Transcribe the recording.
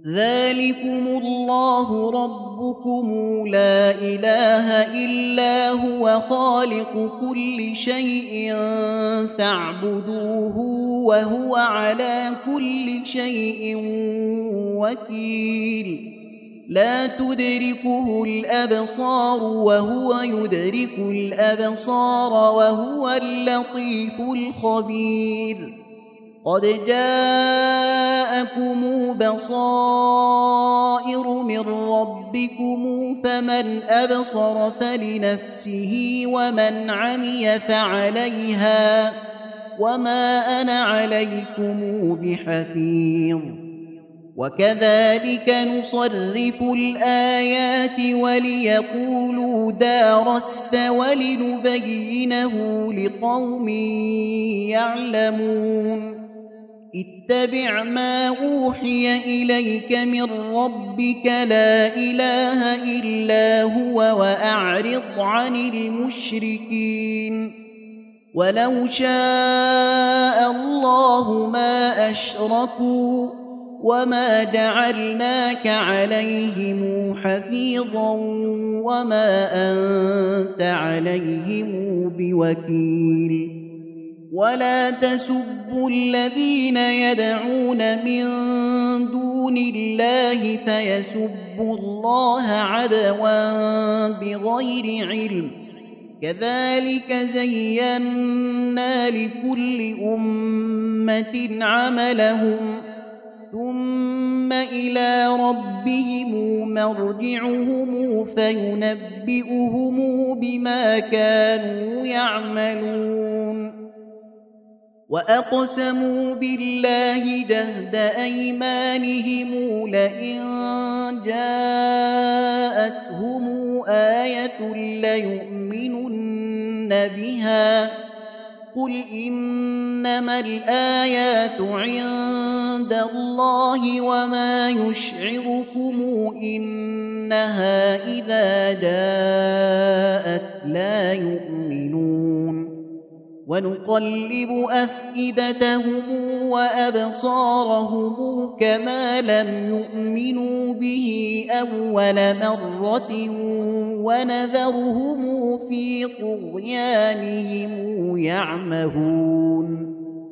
ذلكم الله ربكم لا إله إلا هو خالق كل شيء فاعبدوه وهو على كل شيء وكيل لا تدركه الأبصار وهو يدرك الأبصار وهو اللطيف الخبير قد جاءكم بصائر من ربكم فمن أبصر فلنفسه ومن عمي فعليها وما أنا عليكم بحفيظ وكذلك نصرف الآيات وليقولوا دارست ولنبينه لقوم يعلمون اتبع ما أوحي إليك من ربك لا إله إلا هو وأعرض عن المشركين ولو شاء الله ما أشركوا وما جعلناك عليهم حفيظا وما أنت عليهم بوكيل ولا تسبوا الذين يدعون من دون الله فيسبوا الله عدوا بغير علم كذلك زينا لكل أمة عملهم ثم إلى ربهم مرجعهم فينبئهم بما كانوا يعملون وأقسموا بالله جهد أيمانهم لئن جاءتهم آية ليؤمنن بها قل إنما الآيات عند الله وما يشعركم إنها إذا جاءت لا يؤمنون ونقلب أفئدتهم وأبصارهم كما لم يؤمنوا به أول مرة ونذرهم في طغيانهم يعمهون